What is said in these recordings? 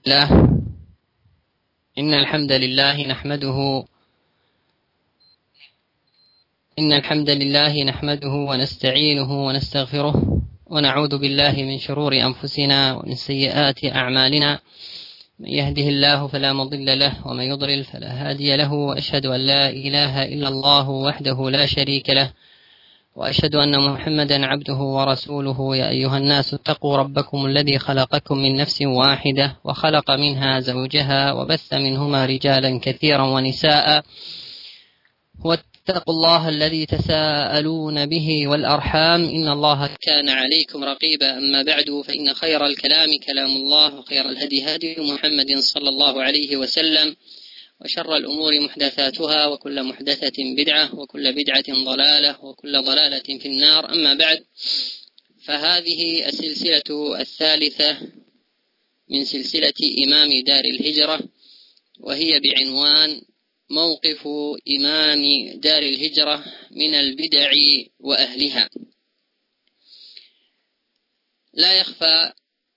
الله. إن الحمد لله نحمده ونستعينه ونستغفره ونعوذ بالله من شرور أنفسنا ومن سيئات أعمالنا. من يهده الله فلا مضل له ومن يضلل فلا هادي له، وأشهد أن لا إله إلا الله وحده لا شريك له، وأشهد أن محمدا عبده ورسوله. يا أيها الناس اتقوا ربكم الذي خلقكم من نفس واحدة وخلق منها زوجها وبث منهما رجالا كثيرا ونساء، واتقوا الله الذي تساءلون به والأرحام إن الله كان عليكم رقيبا. أما بعد، فإن خير الكلام كلام الله، وخير الهدي هدي محمد صلى الله عليه وسلم، وشر الأمور محدثاتها، وكل محدثة بدعة، وكل بدعة ضلالة، وكل ضلالة في النار. أما بعد، فهذه السلسلة الثالثة من سلسلة إمام دار الهجرة، وهي بعنوان موقف إمام دار الهجرة من البدع وأهلها. لا يخفى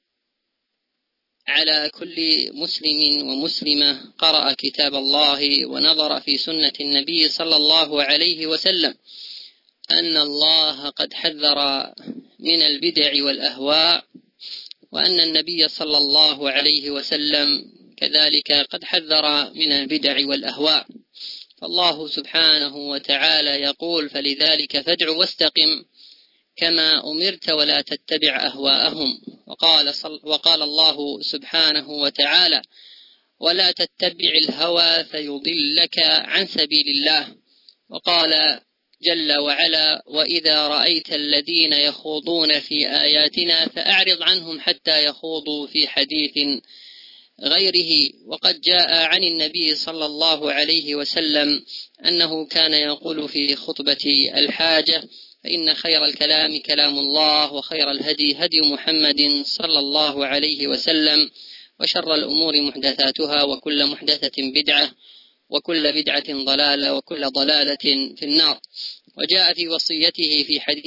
على كل مسلم ومسلمة قرأ كتاب الله ونظر في سنة النبي صلى الله عليه وسلم أن الله قد حذر من البدع والأهواء، وأن النبي صلى الله عليه وسلم كذلك قد حذر من البدع والأهواء. فالله سبحانه وتعالى يقول: فلذلك فادع واستقم كما أمرت ولا تتبع أهواءهم. وقال الله سبحانه وتعالى: ولا تتبع الهوى فيضلك عن سبيل الله. وقال جل وعلا: وإذا رأيت الذين يخوضون في آياتنا فأعرض عنهم حتى يخوضوا في حديث غيره. وقد جاء عن النبي صلى الله عليه وسلم أنه كان يقول في خطبة الحاجة: فإن خير الكلام كلام الله، وخير الهدي هدي محمد صلى الله عليه وسلم، وشر الأمور محدثاتها، وكل محدثة بدعة، وكل بدعة ضلالة، وكل ضلالة في النار. وجاء في وصيته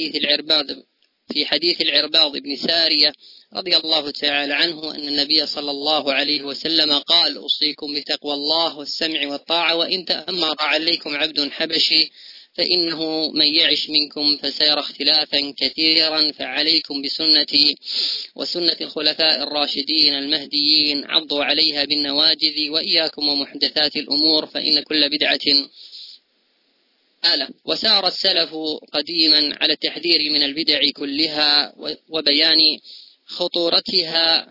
في حديث العرباض بن سارية رضي الله تعالى عنه أن النبي صلى الله عليه وسلم قال: أوصيكم بتقوى الله والسمع والطاعة، وإن تأمر عليكم عبد حبشي فإنه من يعش منكم فسيرى اختلافا كثيرا، فعليكم بسنتي وسنة الخلفاء الراشدين المهديين، عضوا عليها بالنواجذ، وإياكم ومحدثات الأمور، فإن كل بدعة ضلالة. وسار السلف قديما على التحذير من البدع كلها وبيان خطورتها.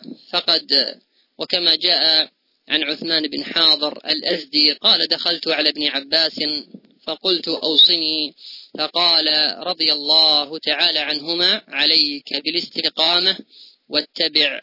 وكما جاء عن عثمان بن حاضر الأزدي قال: دخلت على ابن عباس فقلت: أوصني. فقال رضي الله تعالى عنهما: عليك بالاستقامة، واتبع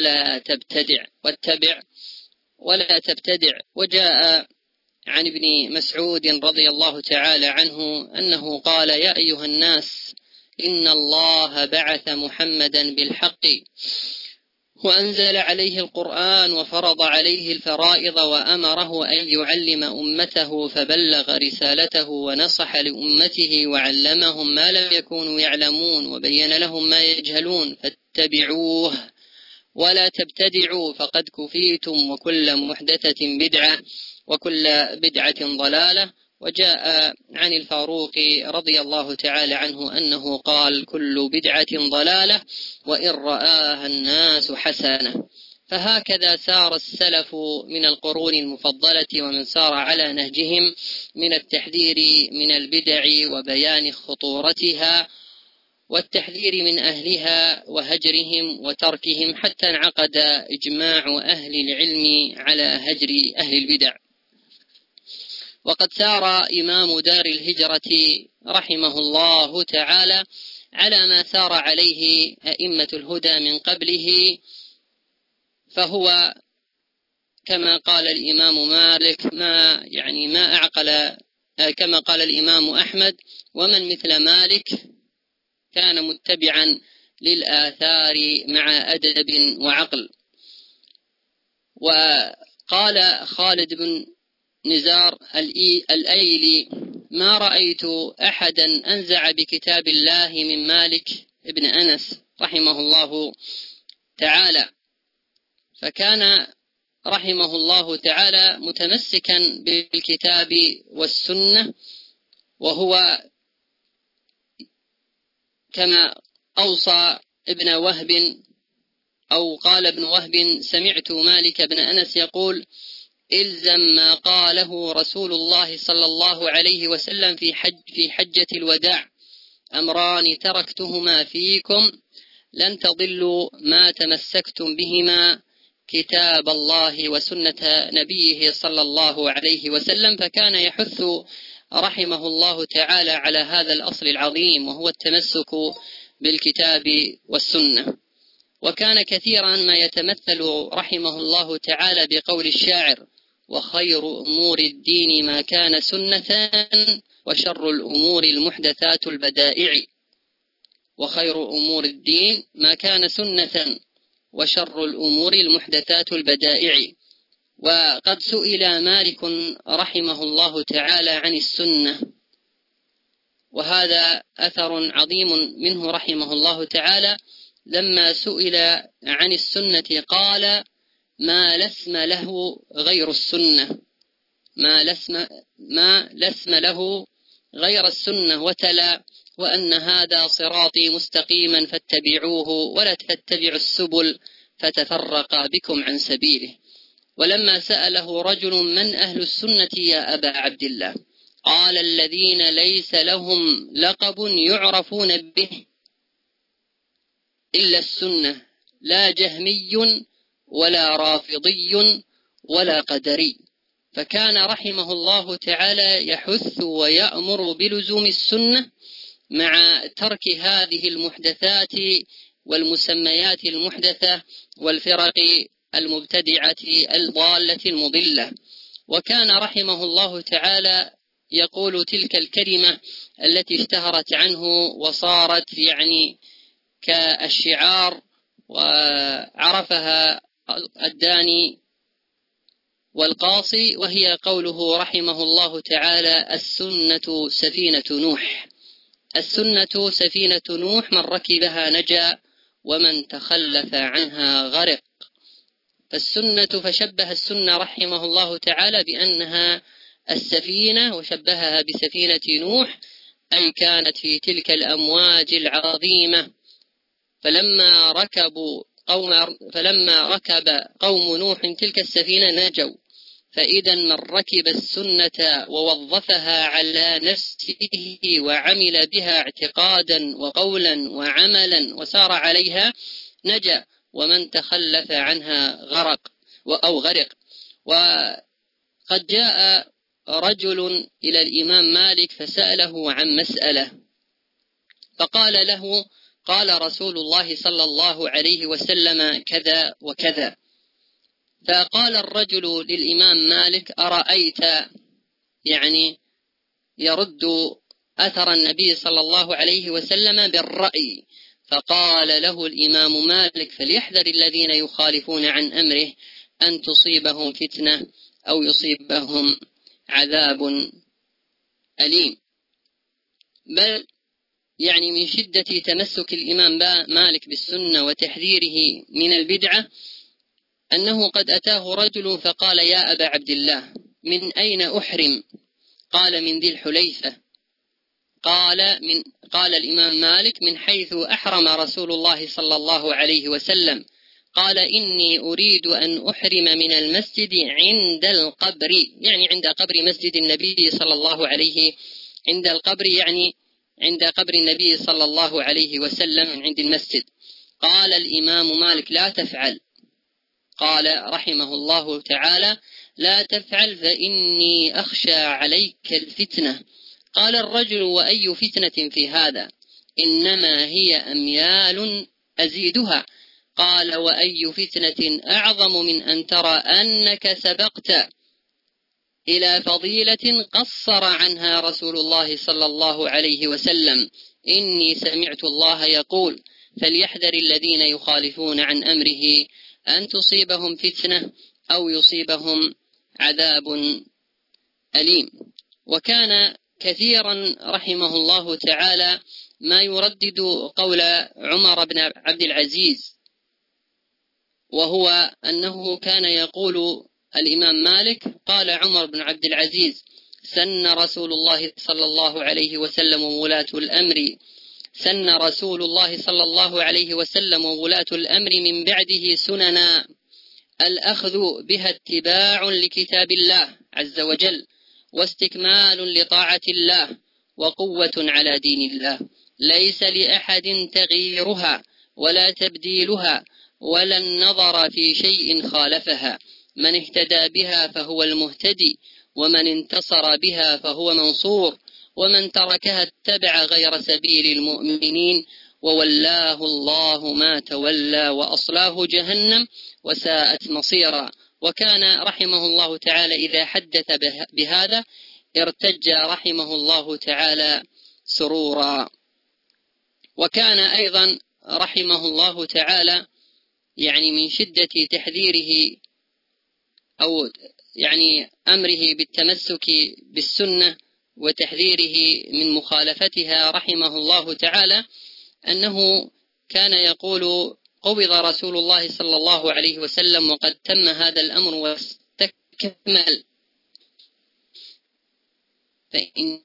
ولا تبتدع. وجاء عن ابن مسعود رضي الله تعالى عنه أنه قال: يا أيها الناس، إن الله بعث محمدا بالحق وأنزل عليه القرآن وفرض عليه الفرائض وأمره أن يعلم أمته، فبلغ رسالته ونصح لأمته وعلمهم ما لم يكونوا يعلمون وبين لهم ما يجهلون، فاتبعوه ولا تبتدعوا فقد كفيتم، وكل محدثة بدعة، وكل بدعة ضلالة. وجاء عن الفاروق رضي الله تعالى عنه أنه قال: كل بدعة ضلالة وإن رآها الناس حسنة. فهكذا سار السلف من القرون المفضلة ومن سار على نهجهم من التحذير من البدع وبيان خطورتها والتحذير من أهلها وهجرهم وتركهم، حتى انعقد إجماع أهل العلم على هجر أهل البدع. وقد سار إمام دار الهجرة رحمه الله تعالى على ما سار عليه أئمة الهدى من قبله، فهو كما قال الإمام مالك ما أعقل، كما قال الإمام أحمد: ومن مثل مالك كان متبعا للآثار مع أدب وعقل. وقال خالد بن نزار الأيلي: ما رأيت أحدا أنزع بكتاب الله من مالك ابن أنس رحمه الله تعالى. فكان رحمه الله تعالى متمسكا بالكتاب والسنة، وهو كما أوصى ابن وهب أو قال ابن وهب: سمعت مالك بن أنس يقول: إلزم ما قاله رسول الله صلى الله عليه وسلم في حجة الوداع: أمران تركتهما فيكم لن تضلوا ما تمسكتم بهما، كتاب الله وسنة نبيه صلى الله عليه وسلم. فكان يحث رحمه الله تعالى على هذا الأصل العظيم، وهو التمسك بالكتاب والسنة. وكان كثيرا ما يتمثل رحمه الله تعالى بقول الشاعر: وخير أمور الدين ما كان سنة، وشر الأمور المحدثات البدائع. وخير أمور الدين ما كان سنة، وشر الأمور المحدثات البدائع. وقد سئل مالك رحمه الله تعالى عن السنة، وهذا أثر عظيم منه رحمه الله تعالى. لما سئل عن السنة قال: ما لسم له غير السنة، ما لسم له غير السنة. وتلا: وأن هذا صراطي مستقيما فاتبعوه ولا تتبعوا السبل فتفرق بكم عن سبيله. ولما سأله رجل: من أهل السنة يا أبا عبد الله؟ قال: الذين ليس لهم لقب يعرفون به إلا السنة، لا جهمي ولا رافضي ولا قدري. فكان رحمه الله تعالى يحث ويأمر بلزوم السنة مع ترك هذه المحدثات والمسميات المحدثة والفرق المبتدعة الضالة المضلة. وكان رحمه الله تعالى يقول تلك الكلمة التي اشتهرت عنه وصارت كالشعار، وعرفها الداني والقاصي، وهي قوله رحمه الله تعالى: السنة سفينة نوح. السنة سفينة نوح، من ركبها نجا ومن تخلف عنها غرق. فشبه السنة رحمه الله تعالى بأنها السفينة، وشبهها بسفينة نوح، أي كانت في تلك الأمواج العظيمة. فلما ركب قوم نوح تلك السفينة نجوا. فإذا من ركب السنة ووظفها على نفسه وعمل بها اعتقادا وقولا وعملا وسار عليها نجا، ومن تخلف عنها غرق. وقد جاء رجل إلى الإمام مالك فسأله عن مسألة، فقال له: قال رسول الله صلى الله عليه وسلم كذا وكذا. فقال الرجل للإمام مالك: أرأيت، يرد أثر النبي صلى الله عليه وسلم بالرأي. فقال له الإمام مالك: فليحذر الذين يخالفون عن أمره أن تصيبهم فتنة أو يصيبهم عذاب أليم. بل من شدة تمسك الإمام مالك بالسنة وتحذيره من البدعة أنه قد أتاه رجل فقال: يا أبا عبد الله، من أين أحرم؟ قال: من ذي الحليفة. قال الإمام مالك: من حيث أحرم رسول الله صلى الله عليه وسلم. قال: إني أريد أن أحرم من المسجد عند القبر، عند قبر مسجد النبي صلى الله عليه، عند القبر عند قبر النبي صلى الله عليه وسلم عند المسجد. قال الإمام مالك: لا تفعل. قال رحمه الله تعالى: لا تفعل فإني أخشى عليك الفتنة. قال الرجل: وأي فتنة في هذا؟ إنما هي أميال أزيدها. قال: وأي فتنة أعظم من أن ترى أنك سبقت إلى فضيلة قصر عنها رسول الله صلى الله عليه وسلم؟ إني سمعت الله يقول: فليحذر الذين يخالفون عن أمره أن تصيبهم فتنة أو يصيبهم عذاب أليم. وكان كثيرا رحمه الله تعالى ما يردد قول عمر بن عبد العزيز وهو أنه كان يقول الإمام مالك: قال عمر بن عبد العزيز: سن رسول الله صلى الله عليه وسلم وولاة الأمر من بعده سننا الأخذ بها اتباع لكتاب الله عز وجل، واستكمال لطاعة الله، وقوة على دين الله، ليس لأحد تغييرها ولا تبديلها ولا النظر في شيء خالفها. من اهتدى بها فهو المهتدي، ومن انتصر بها فهو منصور، ومن تركها اتبع غير سبيل المؤمنين وولاه الله ما تولى وأصلاه جهنم وساءت مصيرا. وكان رحمه الله تعالى إذا حدث بهذا ارتج رحمه الله تعالى سرورا. وكان أيضا رحمه الله تعالى من شدة تحذيره أو أمره بالتمسك بالسنة وتحذيره من مخالفتها رحمه الله تعالى أنه كان يقول: قبض رسول الله صلى الله عليه وسلم وقد تم هذا الأمر واستكمل، فإنما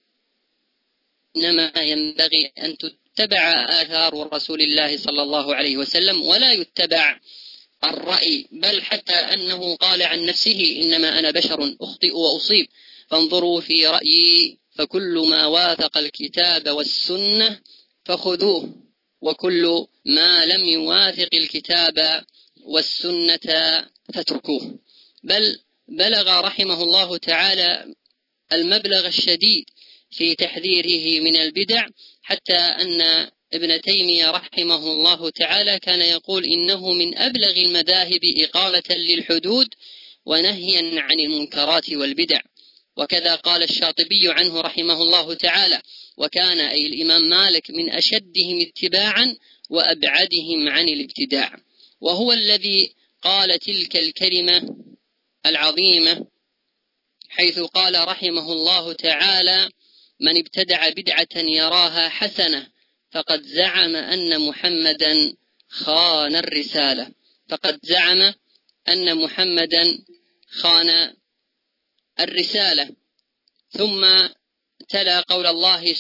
ينبغي أن تتبع آثار رسول الله صلى الله عليه وسلم ولا يتبع الرأي، بل حتى أنه قال عن نفسه: إنما أنا بشر أخطئ وأصيب، فانظروا في رأيي، فكل ما وافق الكتاب والسنة فخذوه، وكل ما لم يوافق الكتاب والسنة فاتركوه. بل بلغ رحمه الله تعالى المبلغ الشديد في تحذيره من البدع، حتى أن ابن تيمية رحمه الله تعالى كان يقول: إنه من أبلغ المذاهب إقامة للحدود ونهيا عن المنكرات والبدع. وكذا قال الشاطبي عنه رحمه الله تعالى: وكان أي الإمام مالك من أشدهم اتباعا وأبعدهم عن الابتداع. وهو الذي قال تلك الكلمة العظيمة حيث قال رحمه الله تعالى: من ابتدع بدعة يراها حسنة فقد زعم أن محمدا خان الرسالة. فقد زعم أن محمدا خان الرسالة. ثم تلا قول الله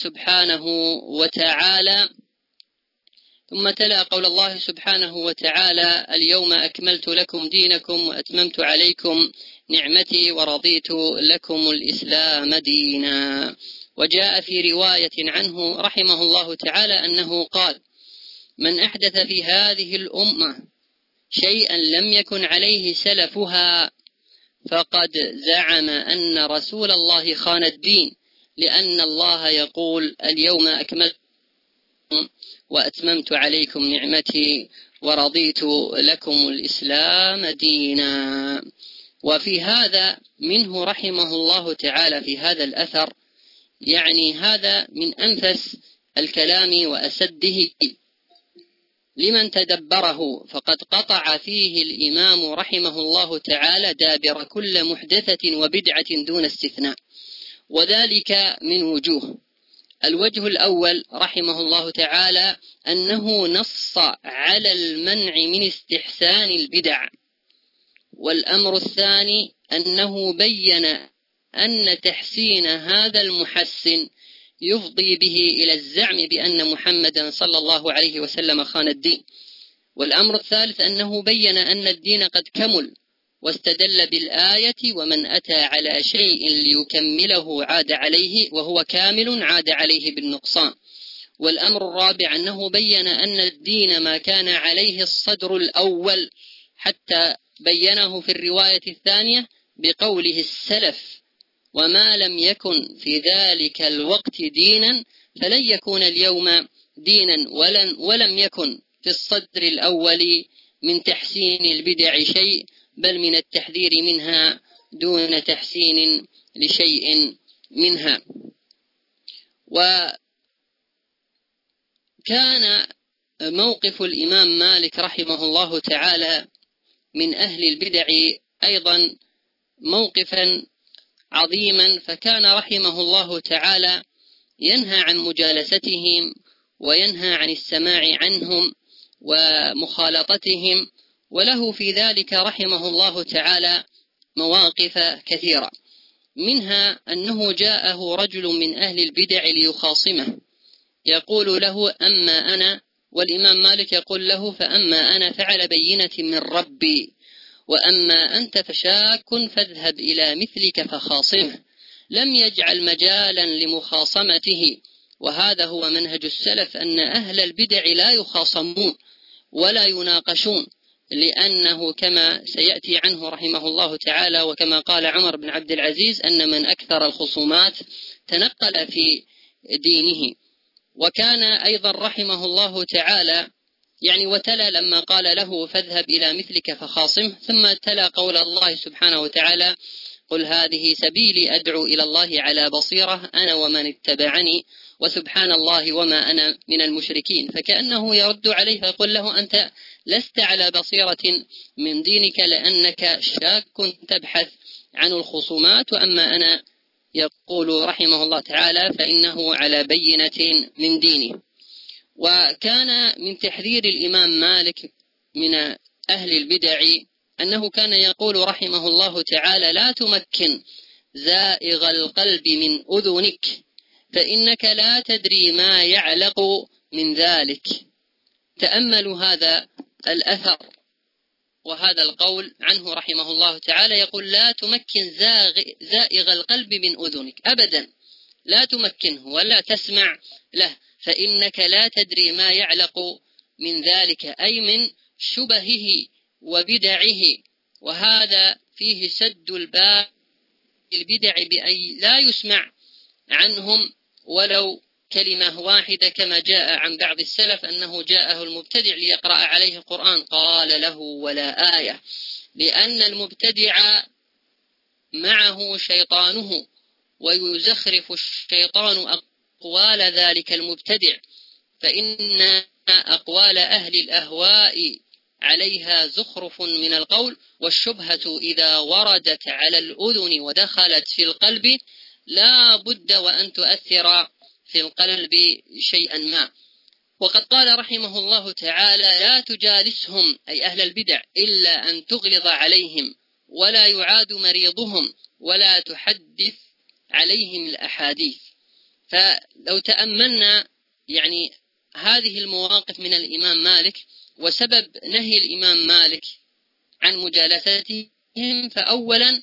سبحانه وتعالى: اليوم أكملت لكم دينكم وأتممت عليكم نعمتي ورضيت لكم الإسلام دينا. وجاء في رواية عنه رحمه الله تعالى أنه قال: من أحدث في هذه الأمة شيئا لم يكن عليه سلفها فقد زعم أن رسول الله خان الدين، لأن الله يقول: اليوم أكملت وأتممت عليكم نعمتي ورضيت لكم الإسلام دينا. وفي هذا منه رحمه الله تعالى في هذا الأثر هذا من أنفس الكلام وأسده لمن تدبره، فقد قطع فيه الإمام رحمه الله تعالى دابر كل محدثة وبدعة دون استثناء، وذلك من وجوه. الوجه الأول رحمه الله تعالى أنه نص على المنع من استحسان البدع، والأمر الثاني أنه بين أن تحسين هذا المحسن يفضي به إلى الزعم بأن محمدا صلى الله عليه وسلم خان الدين. والأمر الثالث أنه بين أن الدين قد كمل، واستدل بالآية: ومن أتى على شيء ليكمله عاد عليه، وهو كامل عاد عليه بالنقصان. والأمر الرابع أنه بين أن الدين ما كان عليه الصدر الأول، حتى بينه في الرواية الثانية بقوله السلف: وما لم يكن في ذلك الوقت دينا فلن يكون اليوم دينا، ولم يكن في الصدر الأول من تحسين البدع شيء، بل من التحذير منها دون تحسين لشيء منها. وكان موقف الإمام مالك رحمه الله تعالى من أهل البدع أيضا موقفا عظيما، فكان رحمه الله تعالى ينهى عن مجالستهم وينهى عن السماع عنهم ومخالطتهم، وله في ذلك رحمه الله تعالى مواقف كثيرة، منها أنه جاءه رجل من أهل البدع ليخاصمه يقول له أما أنا، والإمام مالك يقول له فأما أنا فعلى بينة من ربي، وأما أنت فشاك فاذهب إلى مثلك فخاصمه، لم يجعل مجالا لمخاصمته. وهذا هو منهج السلف، أن أهل البدع لا يخاصمون ولا يناقشون، لأنه كما سيأتي عنه رحمه الله تعالى وكما قال عمر بن عبد العزيز أن من أكثر الخصومات تنقل في دينه. وكان أيضا رحمه الله تعالى وتلا لما قال له فاذهب إلى مثلك فخاصمه، ثم تلا قول الله سبحانه وتعالى قل هذه سبيلي أدعو إلى الله على بصيرة أنا ومن اتبعني وسبحان الله وما أنا من المشركين، فكأنه يرد عليه فيقول له أنت لست على بصيرة من دينك لأنك شاك تبحث عن الخصومات، وأما أنا يقول رحمه الله تعالى فإنه على بينة من دينه. وكان من تحذير الإمام مالك من أهل البدع أنه كان يقول رحمه الله تعالى لا تمكن زائغ القلب من أذنك فإنك لا تدري ما يعلق من ذلك. تأملوا هذا الأثر وهذا القول عنه رحمه الله تعالى، يقول لا تمكن زائغ القلب من أذنك، أبدا لا تمكنه ولا تسمع له، فإنك لا تدري ما يعلق من ذلك، أي من شبهه وبدعه. وهذا فيه سد الباب البدع بأي لا يسمع عنهم ولو كلمة واحدة، كما جاء عن بعض السلف أنه جاءه المبتدع ليقرأ عليه القرآن قال له ولا آية، لأن المبتدع معه شيطانه ويزخرف الشيطان أقوال ذلك المبتدع، فإن أقوال أهل الأهواء عليها زخرف من القول، والشبهة إذا وردت على الأذن ودخلت في القلب لا بد وأن تؤثر في القلب شيئا ما. وقد قال رحمه الله تعالى لا تجالسهم أي أهل البدع إلا أن تغلظ عليهم ولا يعاد مريضهم ولا تحدث عليهم الأحاديث. فلو تأملنا هذه المواقف من الإمام مالك وسبب نهي الإمام مالك عن مجالستهم، فأولا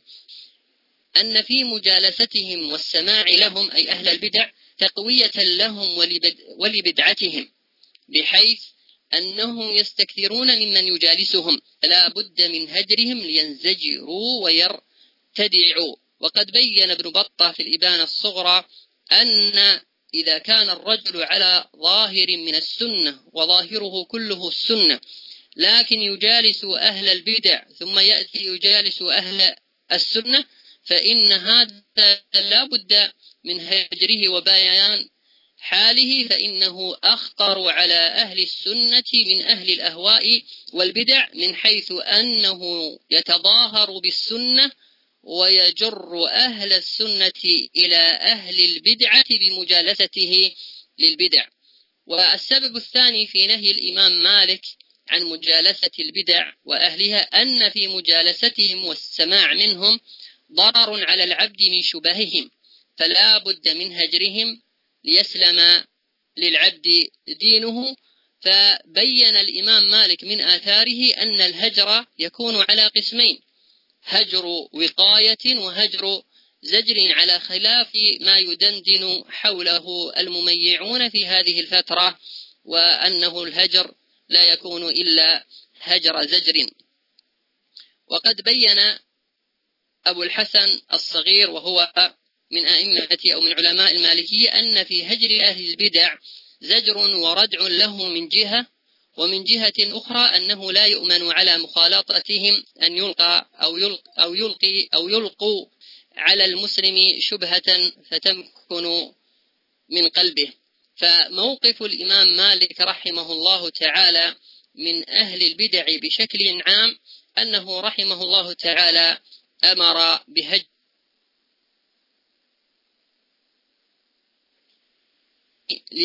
أن في مجالستهم والسماع لهم أي أهل البدع تقوية لهم ولبدعتهم، بحيث أنهم يستكثرون ممن يجالسهم، فلا بد من هجرهم لينزجروا ويرتدعوا. وقد بين ابن بطة في الإبانة الصغرى أن إذا كان الرجل على ظاهر من السنة وظاهره كله السنة لكن يجالس أهل البدع ثم يأتي يجالس أهل السنة، فإن هذا لا بد من هجره وبيان حاله، فإنه أخطر على أهل السنة من أهل الأهواء والبدع، من حيث أنه يتظاهر بالسنة ويجر أهل السنة إلى أهل البدعة بمجالسته للبدع. والسبب الثاني في نهي الإمام مالك عن مجالسة البدع وأهلها أن في مجالستهم والسماع منهم ضرر على العبد من شبههم، فلا بد من هجرهم ليسلم للعبد دينه. فبين الإمام مالك من آثاره أن الهجر يكون على قسمين: هجر وقاية وهجر زجر، على خلاف ما يدندن حوله المميعون في هذه الفترة، وأنه الهجر لا يكون إلا هجر زجر. وقد بين أبو الحسن الصغير وهو من أئمة أو من علماء المالكية أن في هجر أهل البدع زجر وردع له من جهة، ومن جهة أخرى أنه لا يؤمن على مخالطتهم أن يلقوا على المسلم شبهة فتمكن من قلبه. فموقف الإمام مالك رحمه الله تعالى من أهل البدع بشكل عام أنه رحمه الله تعالى أمر بهجر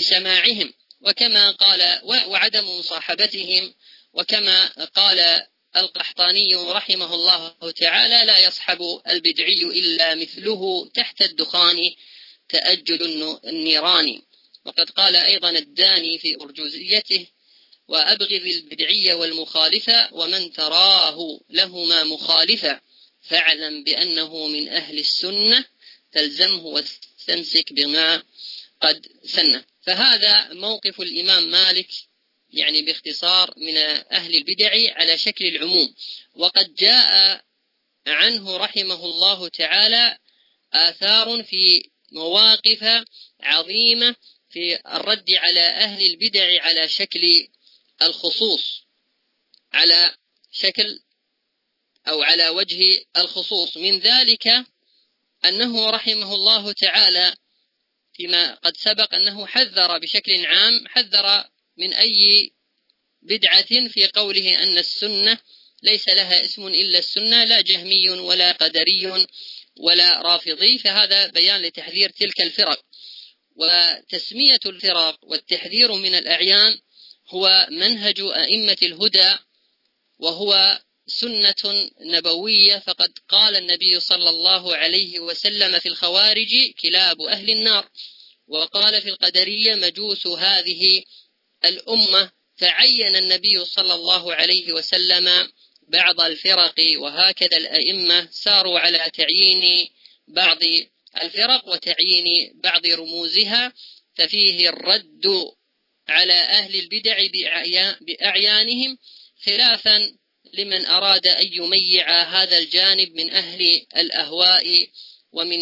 لسماعهم، وكما قال وعدم مصاحبتهم، وكما قال القحطاني رحمه الله تعالى: لا يصحب البدعي إلا مثله تحت الدخان تأجل النيران. وقد قال أيضا الداني في أرجوزيته: وأبغض البدعي والمخالفة ومن تراه لهما مخالفا، فاعلم بأنه من أهل السنة، تلزمه واستمسك بما قد سنه. فهذا موقف الإمام مالك يعني باختصار من أهل البدع على شكل العموم. وقد جاء عنه رحمه الله تعالى آثار في مواقف عظيمة في الرد على أهل البدع على شكل الخصوص، على شكل أو على وجه الخصوص. من ذلك أنه رحمه الله تعالى فيما قد سبق أنه حذر بشكل عام، حذر من أي بدعة في قوله أن السنة ليس لها اسم إلا السنة، لا جهمي ولا قدري ولا رافضي، فهذا بيان لتحذير تلك الفرق. وتسمية الفرق والتحذير من الأعيان هو منهج أئمة الهدى، وهو سنة نبوية. فقد قال النبي صلى الله عليه وسلم في الخوارج: كلاب أهل النار. وقال في القدرية: مجوس هذه الأمة. فعين النبي صلى الله عليه وسلم بعض الفرق، وهكذا الأئمة ساروا على تعيين بعض الفرق وتعيين بعض رموزها. ففيه الرد على أهل البدع بأعيانهم، خلافا لمن أراد أن يميع هذا الجانب من أهل الأهواء ومن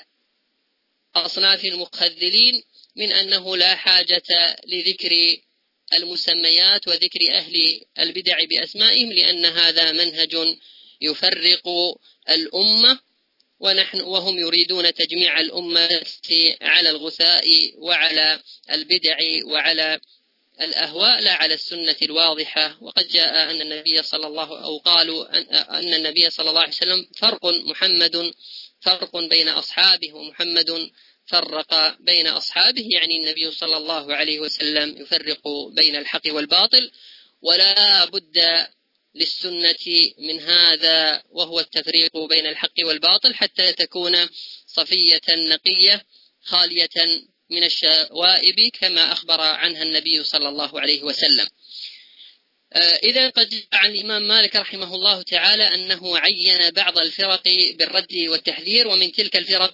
أصناف المخذلين، من أنه لا حاجة لذكر المسميات وذكر أهل البدع بأسمائهم، لأن هذا منهج يفرق الأمة، وهم يريدون تجميع الأمة على الغثاء وعلى البدع وعلى الأهواء، لا على السنة الواضحة. وقد جاء أن النبي صلى الله أو قالوا أن النبي صلى الله عليه وسلم محمد فرق بين أصحابه، ومحمد فرق بين أصحابه، يعني النبي صلى الله عليه وسلم يفرق بين الحق والباطل. ولا بد للسنة من هذا، وهو التفريق بين الحق والباطل، حتى تكون صفية نقية خالية من الشوائب كما أخبر عنها النبي صلى الله عليه وسلم. إذا قد جاء عن الإمام مالك رحمه الله تعالى أنه عين بعض الفرق بالرد والتحذير، ومن تلك الفرق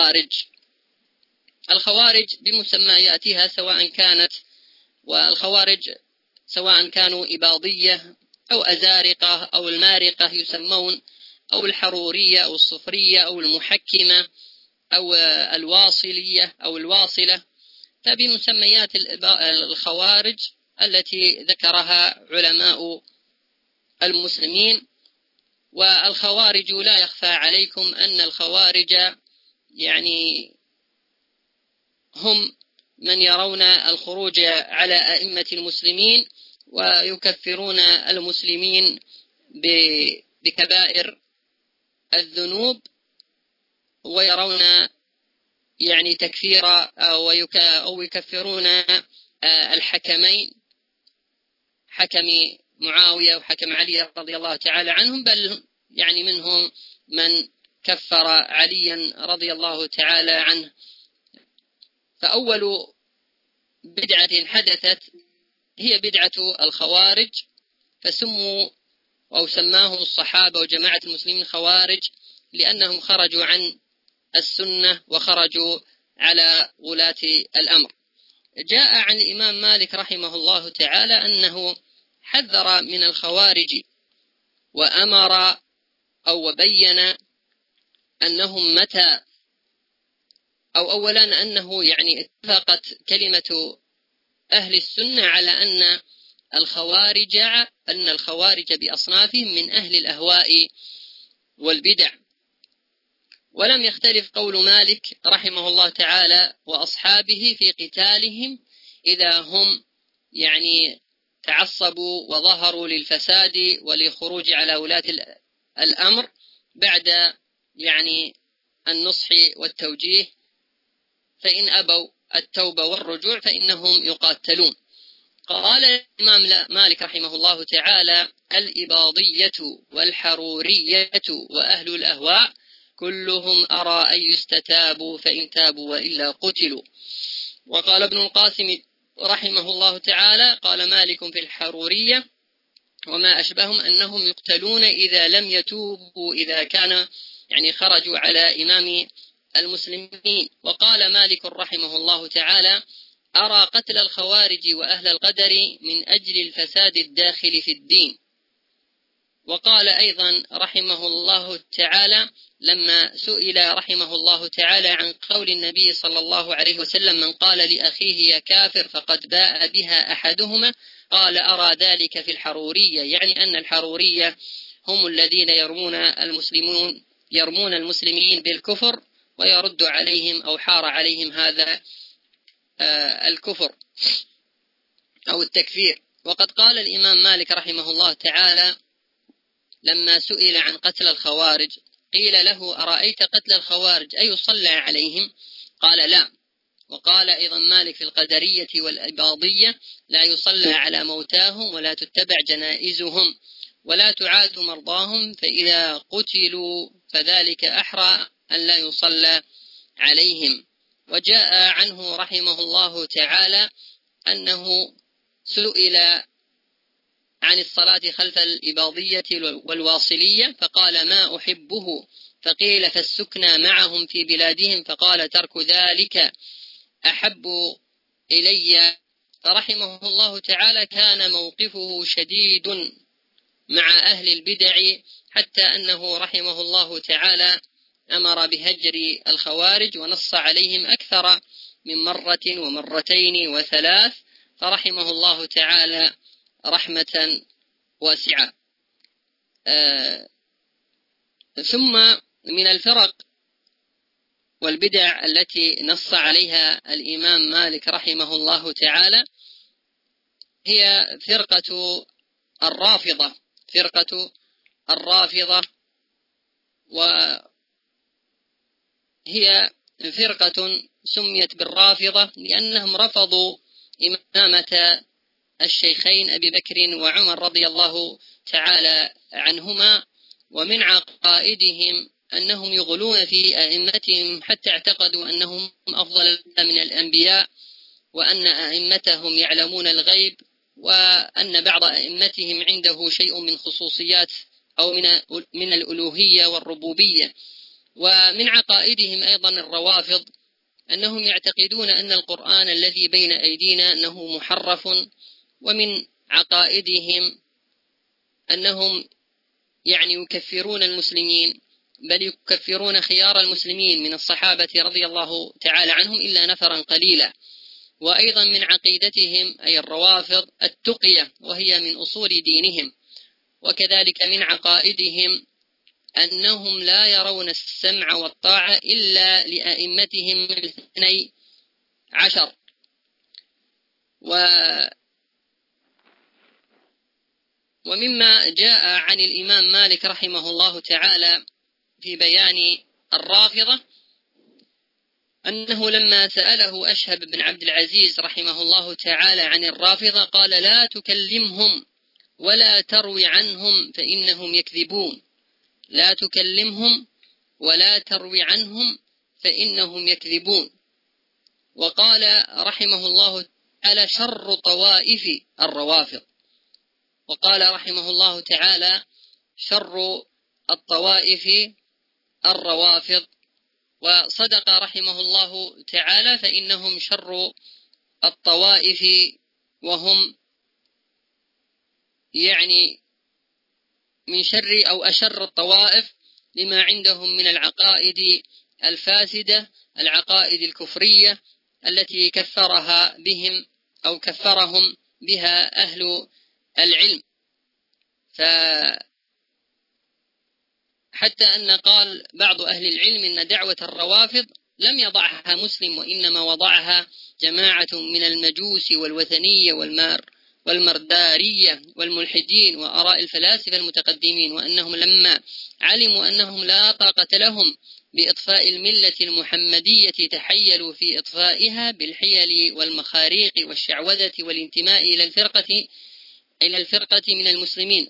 الخوارج بمسمياتها والخوارج سواء كانوا إباضية أو أزارقة أو المارقة يسمون، أو الحرورية أو الصفرية أو المحكمة أو الواصلية أو الواصلة، فبمسميات الخوارج التي ذكرها علماء المسلمين. والخوارج لا يخفى عليكم أن الخوارج يعني هم من يرون الخروج على أئمة المسلمين ويكفرون المسلمين بكبائر الذنوب، ويرون يعني تكفير أو يكفرون الحكمين، حكم معاوية وحكم علي رضي الله تعالى عنهم، بل يعني منهم من كفر عليا رضي الله تعالى عنه. فأول بدعة حدثت هي بدعة الخوارج، فسموا أو سماهم الصحابة وجماعة المسلمين خوارج، لأنهم خرجوا عن السنة وخرجوا على ولاة الأمر. جاء عن الإمام مالك رحمه الله تعالى أنه حذر من الخوارج، وأمر أو وبين أنهم متى أو أولا أنه يعني اتفقت كلمة أهل السنة على أن الخوارج بأصنافهم من أهل الأهواء والبدع، ولم يختلف قول مالك رحمه الله تعالى وأصحابه في قتالهم إذا هم يعني تعصبوا وظهروا للفساد ولخروج على ولاة الأمر بعد يعني النصح والتوجيه، فإن أبوا التوبة والرجوع فإنهم يقاتلون. قال الإمام مالك رحمه الله تعالى: الإباضية والحرورية وأهل الأهواء كلهم أرى أن يستتابوا، فإن تابوا وإلا قتلوا. وقال ابن القاسم رحمه الله تعالى: قال مالك في الحرورية وما أشبههم أنهم يقتلون إذا لم يتوبوا، إذا كان خرجوا على إمام المسلمين. وقال مالك رحمه الله تعالى: أرى قتل الخوارج وأهل القدر من أجل الفساد الداخل في الدين. وقال أيضا رحمه الله تعالى لما سئل رحمه الله تعالى عن قول النبي صلى الله عليه وسلم: من قال لأخيه يا كافر فقد باء بها أحدهما، قال: أرى ذلك في الحرورية، يعني أن الحرورية هم الذين يرمون المسلمين بالكفر ويرد عليهم أو حار عليهم هذا الكفر أو التكفير. وقد قال الإمام مالك رحمه الله تعالى لما سئل عن قتل الخوارج قيل له: أرأيت قتل الخوارج أيصلى عليهم؟ قال: لا. وقال أيضا مالك في القدرية والإباضية: لا يصلى على موتاهم ولا تتبع جنائزهم ولا تعاد مرضاهم، فإذا قتلوا فذلك أحرى أن لا يصلى عليهم. وجاء عنه رحمه الله تعالى أنه سئل عن الصلاة خلف الإباضية والواصلية فقال: ما أحبه. فقيل: فالسكنى معهم في بلادهم، فقال: ترك ذلك أحب إلي. فرحمه الله تعالى كان موقفه شديد مع أهل البدع، حتى أنه رحمه الله تعالى أمر بهجر الخوارج ونص عليهم أكثر من مرة ومرتين وثلاث، فرحمه الله تعالى رحمة واسعة. ثم من الفرق والبدع التي نص عليها الإمام مالك رحمه الله تعالى هي فرقة الرافضة، وهي فرقة سميت بالرافضة لأنهم رفضوا إمامة الشيخين أبي بكر وعمر رضي الله تعالى عنهما. ومن عقائدهم أنهم يغلون في أئمتهم حتى اعتقدوا أنهم أفضل من الأنبياء، وأن أئمتهم يعلمون الغيب، وأن بعض أئمتهم عنده شيء من خصوصيات أو من الألوهية والربوبية. ومن عقائدهم أيضا الروافض أنهم يعتقدون أن القرآن الذي بين أيدينا أنه محرف. ومن عقائدهم أنهم يكفرون المسلمين، بل يكفرون خيار المسلمين من الصحابة رضي الله تعالى عنهم إلا نفرا قليلا. وأيضا من عقيدتهم أي الروافض التقية، وهي من أصول دينهم. وكذلك من عقائدهم أنهم لا يرون السمع والطاعة إلا لأئمتهم 12. ومما جاء عن الإمام مالك رحمه الله تعالى في بيان الرافضة أنه لما سأله أشهب بن عبد العزيز رحمه الله تعالى عن الرافضة قال: لا تكلمهم ولا تروي عنهم فإنهم يكذبون. لا تكلمهم ولا تروي عنهم فإنهم يكذبون. وقال رحمه الله تعالى: شر طوائف الروافض. وقال رحمه الله تعالى: شر الطوائف الروافض. وصدق رحمه الله تعالى، فإنهم شر الطوائف، وهم من شر أو أشر الطوائف لما عندهم من العقائد الفاسدة، العقائد الكفرية التي كفرهم بها أهل العلم. حتى أن قال بعض أهل العلم إن دعوة الروافض لم يضعها مسلم، وإنما وضعها جماعة من المجوس والوثنية والمردارية والملحدين وآراء الفلاسفة المتقدمين، وأنهم لما علموا أنهم لا طاقة لهم بإطفاء الملة المحمدية تحيلوا في إطفائها بالحيل والمخاريق والشعوذة والانتماء إلى الفرقة من المسلمين،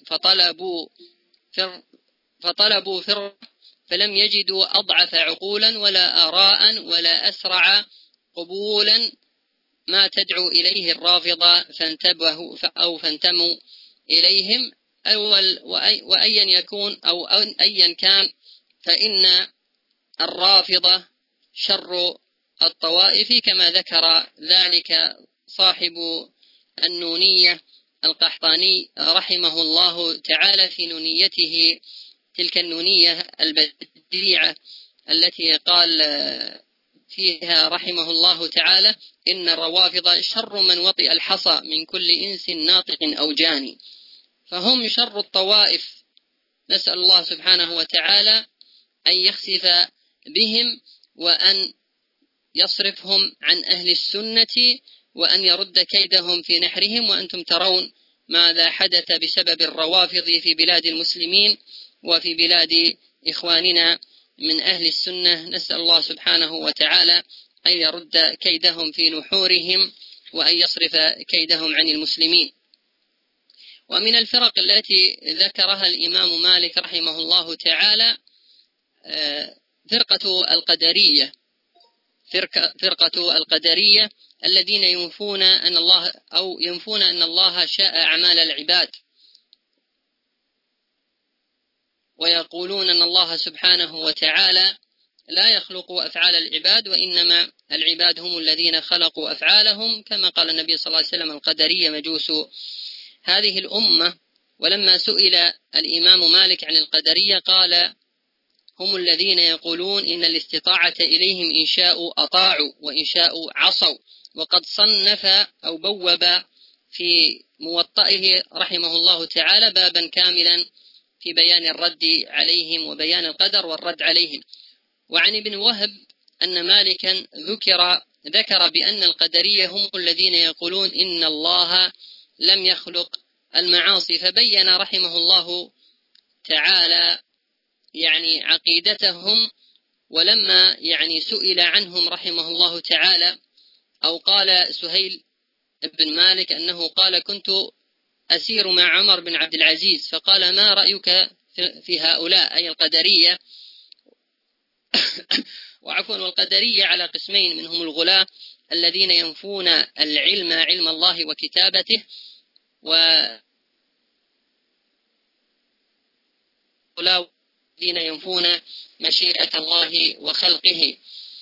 فطلبوا فرقة فلم يجدوا أضعف عقولا ولا آراء ولا أسرع قبولا ما تدعو إليه الرافضة، فانتبهوا أو فانتموا إليهم وأيا يكون أو أيا كان، فإن الرافضة شر الطوائف، كما ذكر ذلك صاحب النونية القحطاني رحمه الله تعالى في نونيته، تلك النونية البديعة التي قال فيها رحمه الله تعالى: إن الروافض شر من وطئ الحصى من كل إنس ناطق أو جاني. فهم شر الطوائف، نسأل الله سبحانه وتعالى أن يخسف بهم وأن يصرفهم عن أهل السنة وأن يرد كيدهم في نحرهم. وأنتم ترون ماذا حدث بسبب الروافض في بلاد المسلمين وفي بلاد إخواننا من أهل السنة. نسأل الله سبحانه وتعالى أن يرد كيدهم في نحورهم وأن يصرف كيدهم عن المسلمين. ومن الفرق التي ذكرها الإمام مالك رحمه الله تعالى فرقة القدرية الذين ينفون أن الله شاء أعمال العباد، ويقولون أن الله سبحانه وتعالى لا يخلق أفعال العباد، وإنما العباد هم الذين خلقوا أفعالهم، كما قال النبي صلى الله عليه وسلم: القدرية مجوس هذه الأمة. ولما سئل الإمام مالك عن القدرية قال: هم الذين يقولون إن الاستطاعة إليهم إن شاءوا أطاعوا وإن شاءوا عصوا. وقد صنف أو بوب في موطئه رحمه الله تعالى بابا كاملا في بيان الرد عليهم وبيان القدر والرد عليهم. وعن ابن وهب أن مالكا ذكر بأن القدرية هم الذين يقولون إن الله لم يخلق المعاصي، فبين رحمه الله تعالى عقيدتهم. ولما سئل عنهم رحمه الله تعالى، أو قال سهيل بن مالك أنه قال: كنت أسير مع عمر بن عبد العزيز، فقال: ما رأيك في هؤلاء، أي القدرية؟ وعفوا، والقدرية على قسمين: منهم الغلاة الذين ينفون علم الله وكتابته، الذين ينفون مشيئة الله وخلقه.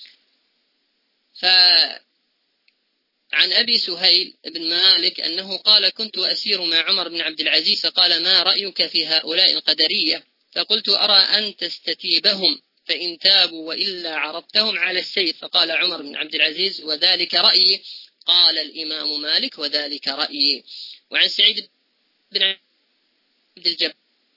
فعن أبي سهيل بن مالك أنه قال: كنت أسير مع عمر بن عبد العزيز، فقال: ما رأيك في هؤلاء القدرية؟ فقلت: أرى أن تستتيبهم، فإن تابوا وإلا عرضتهم على السيف. فقال عمر بن عبد العزيز: وذلك رأيي. قال الإمام مالك: وذلك رأيي. وعن سعيد بن عبد الجبار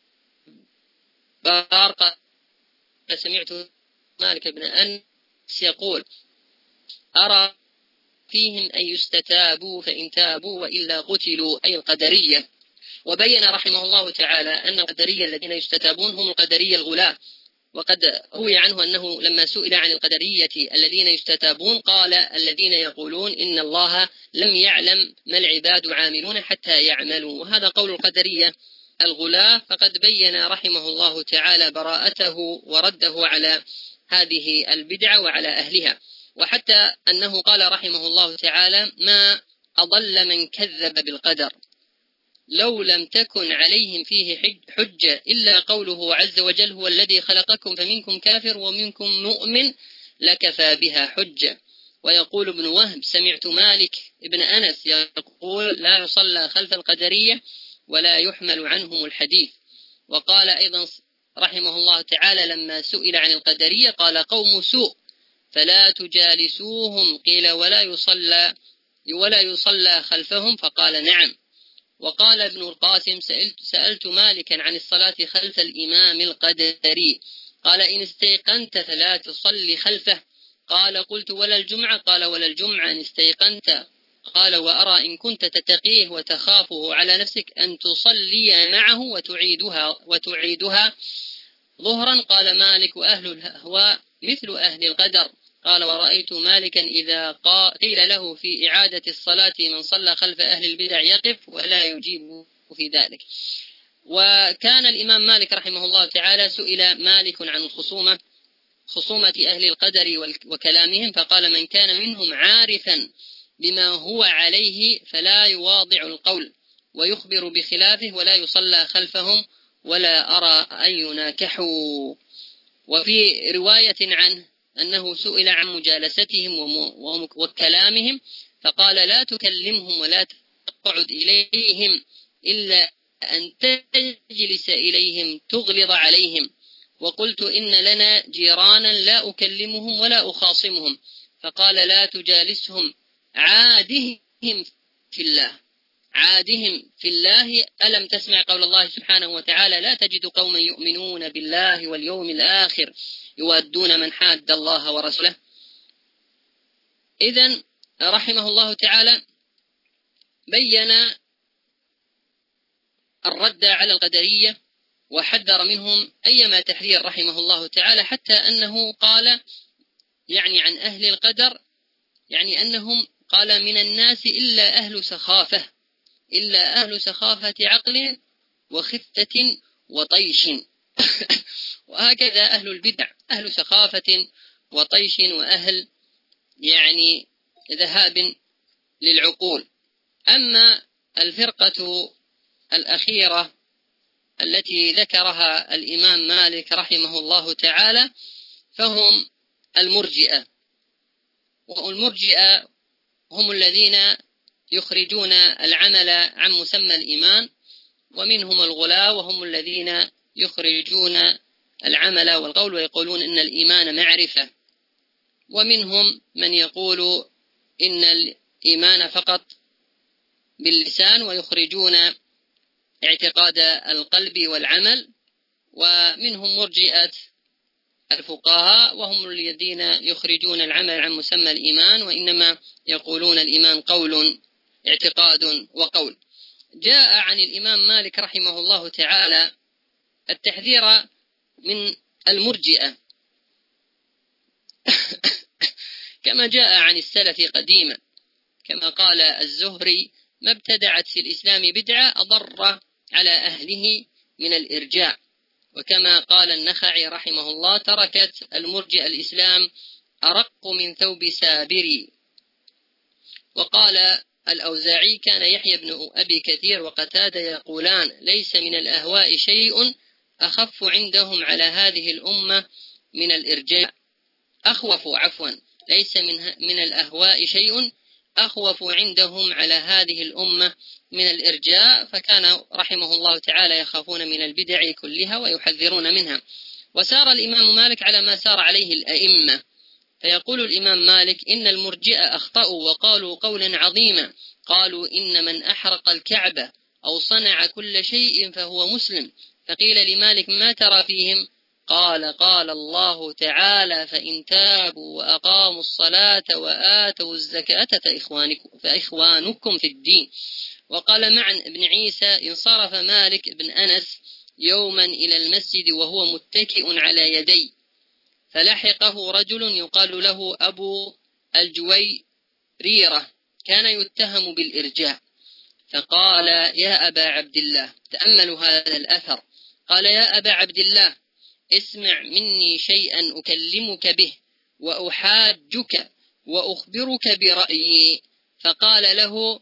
قال: سمعت مالك بن أنس يقول: أرى فيهم أن يستتابوا، فإن تابوا وإلا قتلوا، أي القدرية. وبين رحمه الله تعالى أن القدرية الذين يستتابون هم القدرية الغلاة. وقد روي عنه أنه لما سئل عن القدرية الذين يستتابون قال: الذين يقولون إن الله لم يعلم ما العباد عاملون حتى يعملوا. وهذا قول القدرية الغلاة. فقد بين رحمه الله تعالى براءته ورده على هذه البدعة وعلى أهلها. وحتى أنه قال رحمه الله تعالى: ما أضل من كذب بالقدر لو لم تكن عليهم فيه حجة إلا قوله عز وجل: هو الذي خلقكم فمنكم كافر ومنكم مؤمن لكفى بها حجة. ويقول ابن وهب: سمعت مالك ابن أنس يقول: لا يصلى خلف القدرية ولا يحمل عنهم الحديث. وقال أيضا رحمه الله تعالى لما سئل عن القدرية قال: قوم سوء فلا تجالسوهم. قيل: ولا يصلى خلفهم؟ فقال: نعم. وقال ابن القاسم: سألت مالكا عن الصلاة خلف الإمام القدري، قال: إن استيقنت فلا تصلي خلفه. قال: قلت: ولا الجمعة؟ قال: ولا الجمعة إن استيقنت. قال: وأرى إن كنت تتقيه وتخافه على نفسك أن تصلي معه وتعيدها ظهرا؟ قال مالك: وأهل الأهواء مثل أهل القدر. قال: ورأيت مالكا إذا قيل له في إعادة الصلاة من صلى خلف أهل البدع يقف ولا يجيب في ذلك. وكان الإمام مالك رحمه الله تعالى سئل مالك عن خصومة أهل القدر وكلامهم، فقال: من كان منهم عارفا بما هو عليه فلا يواضع القول ويخبر بخلافه ولا يصلى خلفهم ولا أرى أن يناكحوا. وفي رواية عنه أنه سئل عن مجالستهم وكلامهم فقال: لا تكلمهم ولا تقعد إليهم إلا أن تجلس إليهم تغلظ عليهم. وقلت: إن لنا جيرانا لا أكلمهم ولا أخاصمهم. فقال: لا تجالسهم، عادهم في الله، عادهم في الله. ألم تسمع قول الله سبحانه وتعالى: لا تجد قوما يؤمنون بالله واليوم الآخر يوادون من حاد الله ورسوله. إذن رحمه الله تعالى بين الرد على القدرية وحذر منهم أيما تحذير رحمه الله تعالى، حتى أنه قال يعني عن أهل القدر، يعني أنهم قال: من الناس إلا أهل سخافة عقل وخفة وطيش. وهكذا أهل البدع أهل سخافة وطيش وأهل يعني ذهاب للعقول. أما الفرقة الأخيرة التي ذكرها الإمام مالك رحمه الله تعالى فهم المرجئة. والمرجئة هم الذين يخرجون العمل عن مسمى الإيمان، ومنهم الغلاة وهم الذين يخرجون العمل والقول ويقولون إن الإيمان معرفة، ومنهم من يقول إن الإيمان فقط باللسان ويخرجون اعتقاد القلب والعمل. ومنهم مرجئة الفقهاء وهم الذين يخرجون العمل عن مسمى الإيمان وإنما يقولون الإيمان قول اعتقاد وقول. جاء عن الإمام مالك رحمه الله تعالى التحذير من المرجئة كما جاء عن السلف قديما، كما قال الزهري: ما ابتدعت في الإسلام بدعة أضر على أهله من الإرجاع. وكما قال النخعي رحمه الله: تركت المرجئة الإسلام أرق من ثوب سابري. وقال الأوزاعي: كان يحيى بن أبي كثير وقتادة يقولان: ليس من الأهواء شيء أخف عندهم على هذه الأمة من الإرجاع. ليس من الأهواء شيء أخوف عندهم على هذه الأمة من الإرجاء. فكان رحمه الله تعالى يخافون من البدع كلها ويحذرون منها. وسار الإمام مالك على ما سار عليه الأئمة، فيقول الإمام مالك: إن المرجئة أخطأوا وقالوا قولا عظيما، قالوا: إن من أحرق الكعبة أو صنع كل شيء فهو مسلم. فقيل لمالك: ما ترى فيهم؟ قال: قال الله تعالى: فإن تابوا وأقاموا الصلاة وآتوا الزكاة فإخوانكم في الدين. وقال معن بن عيسى: انصرف مالك بن أنس يوما إلى المسجد وهو متكئ على يدي، فلحقه رجل يقال له أبو الجويريرة كان يتهم بالإرجاء، فقال: يا أبا عبد الله، تأملوا هذا الأثر، قال: يا أبا عبد الله، اسمع مني شيئا أكلمك به وأحاجك وأخبرك برأيي. فقال له: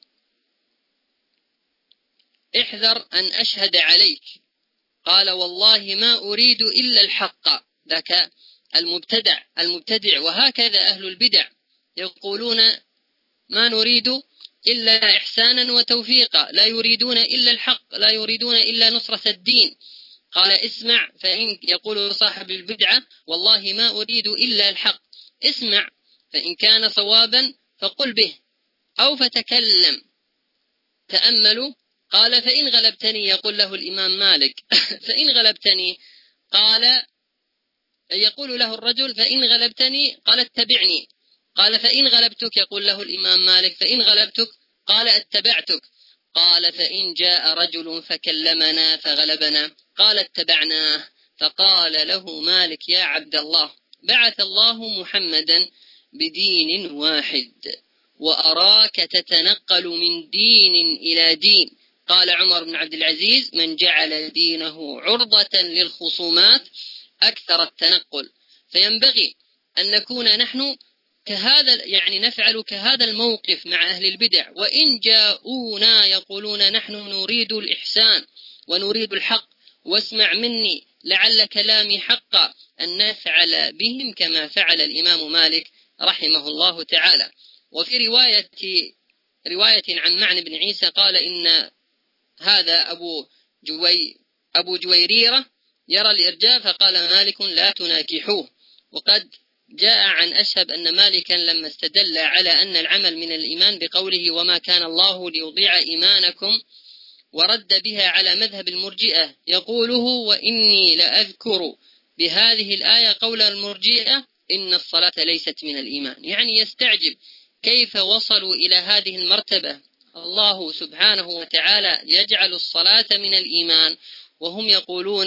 احذر أن أشهد عليك. قال: والله ما أريد إلا الحق. ذاك المبتدع. وهكذا أهل البدع يقولون: ما نريد إلا إحسانا وتوفيقا، لا يريدون إلا الحق، لا يريدون إلا نصرة الدين. قال: اسمع، فإن يقول صاحب البدعة: والله ما أريد إلا الحق، اسمع، فإن كان صوابا فقل به أو فتكلم. تأملوا. قال: فإن غلبتني، يقول له الإمام مالك فإن غلبتني، قال يقول له الرجل: فإن غلبتني، قال: اتبعني. قال: فإن غلبتك، يقول له الإمام مالك: فإن غلبتك، قال: اتبعتك. قال: فإن جاء رجل فكلمنا فغلبنا، قال: اتبعناه. فقال له مالك: يا عبد الله، بعث الله محمدا بدين واحد وأراك تتنقل من دين إلى دين. قال عمر بن عبد العزيز: من جعل دينه عرضة للخصومات أكثر التنقل. فينبغي أن نكون نحن كهذا، يعني نفعل كهذا الموقف مع أهل البدع، وإن جاءونا يقولون: نحن نريد الإحسان ونريد الحق واسمع مني لعل كلامي حقا، أن نفعل بهم كما فعل الإمام مالك رحمه الله تعالى. وفي رواية عن معن بن عيسى قال: إن هذا أبو جويريرة يرى الإرجاء، فقال مالك: لا تناكحوه. وقد جاء عن أشهب أن مالكا لما استدل على أن العمل من الإيمان بقوله: وما كان الله ليضيع إيمانكم، ورد بها على مذهب المرجئة يقوله: وإني لأذكر بهذه الآية قول المرجئة: إن الصلاة ليست من الإيمان. يعني يستعجب كيف وصلوا إلى هذه المرتبة، الله سبحانه وتعالى يجعل الصلاة من الإيمان وهم يقولون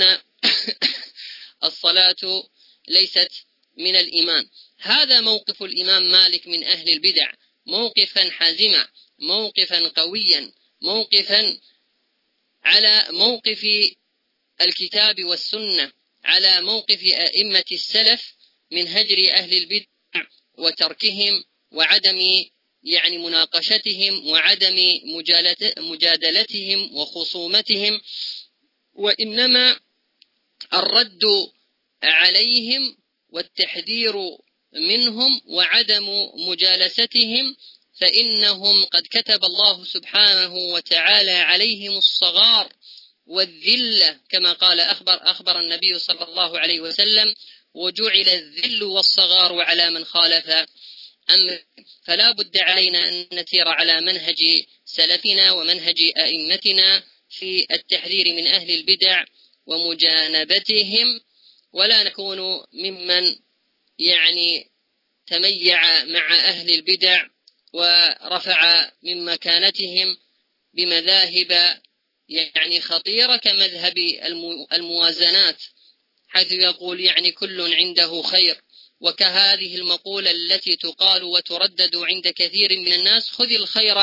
الصلاة ليست من الإيمان. هذا موقف الإمام مالك من أهل البدع، موقفا حازما، موقفا قويا، موقفا على موقف الكتاب والسنة، على موقف أئمة السلف من هجر أهل البدع وتركهم وعدم يعني مناقشتهم وعدم مجادلتهم وخصومتهم، وإنما الرد عليهم والتحذير منهم وعدم مجالستهم، فإنهم قد كتب الله سبحانه وتعالى عليهم الصغار والذلة، كما قال أخبر النبي صلى الله عليه وسلم: وجعل الذل والصغار على من خالف أمر. فلا بد علينا أن نسير على منهج سلفنا ومنهج أئمتنا في التحذير من أهل البدع ومجانبتهم، ولا نكون ممن يعني تميع مع أهل البدع ورفع من مكانتهم بمذاهب يعني خطيرة كمذهب الموازنات، حيث يقول يعني كل عنده خير، وكهذه المقولة التي تقال وتردد عند كثير من الناس: خذ الخير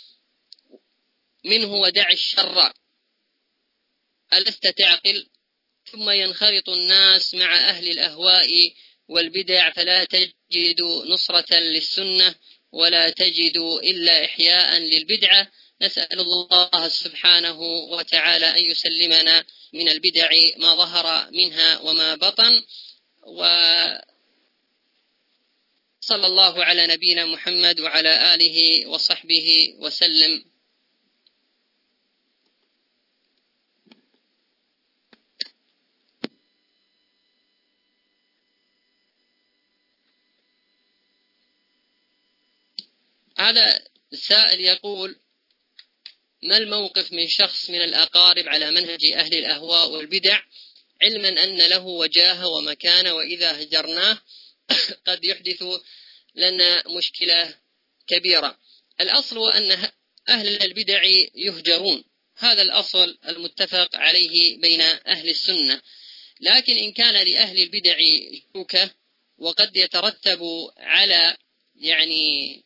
منه ودع الشر، ألست تعقل؟ ثم ينخرط الناس مع أهل الأهواء والبدع، فلا تجد نصرة للسنة ولا تجد إلا إحياء للبدعة. نسأل الله سبحانه وتعالى أن يسلمنا من البدع ما ظهر منها وما بطن، وصلى الله على نبينا محمد وعلى آله وصحبه وسلم. هذا السائل يقول: ما الموقف من شخص من الأقارب على منهج أهل الأهواء والبدع، علما أن له وجاهة ومكانة، وإذا هجرناه قد يحدث لنا مشكلة كبيرة؟ الأصل أن أهل البدع يهجرون، هذا الأصل المتفق عليه بين أهل السنة، لكن إن كان لأهل البدع شوكة وقد يترتب على يعني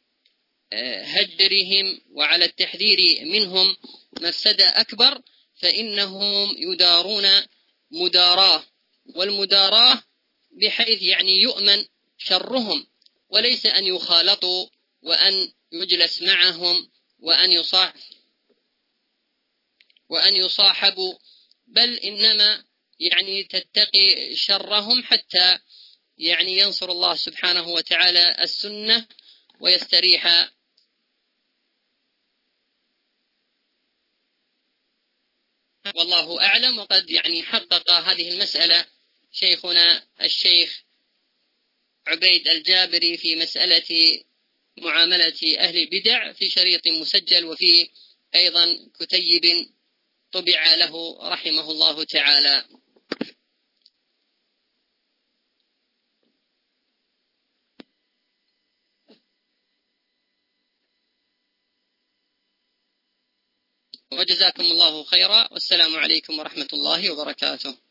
هجرهم وعلى التحذير منهم مفسدة أكبر، فإنهم يدارون مداراة، والمداراة بحيث يعني يؤمن شرهم، وليس أن يخالطوا وأن يجلس معهم وأن يصاحبوا، بل إنما يعني تتقي شرهم حتى يعني ينصر الله سبحانه وتعالى السنة ويستريح. والله أعلم. وقد يعني حقق هذه المسألة شيخنا الشيخ عبيد الجابري في مسألة معاملة أهل البدع في شريط مسجل، وفي أيضا كتيب طبع له رحمه الله تعالى. وجزاكم الله خيرا، والسلام عليكم ورحمة الله وبركاته.